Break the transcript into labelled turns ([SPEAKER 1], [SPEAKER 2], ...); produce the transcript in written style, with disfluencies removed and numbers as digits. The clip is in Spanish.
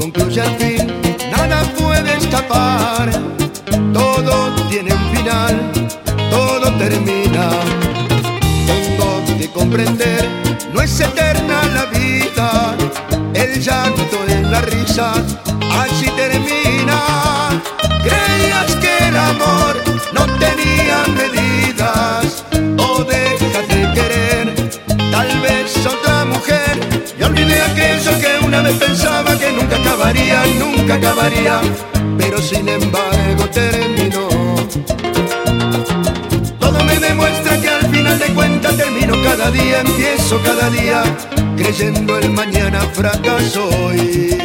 [SPEAKER 1] concluye al fin, nada puede escapar. Todo tiene un final, todo termina. Tengo que comprender, no es eterna la vida. El llanto en la risa, así termina. Creías que el amor no tenía medidas, o dejas de querer, tal vez otra mujer. Y olvidé aquello que una vez pensaba que nunca acabaría, nunca acabaría, pero sin embargo terminó. Todo me demuestra que al final de cuentas termino cada día, empiezo cada día, creyendo el mañana fracaso hoy.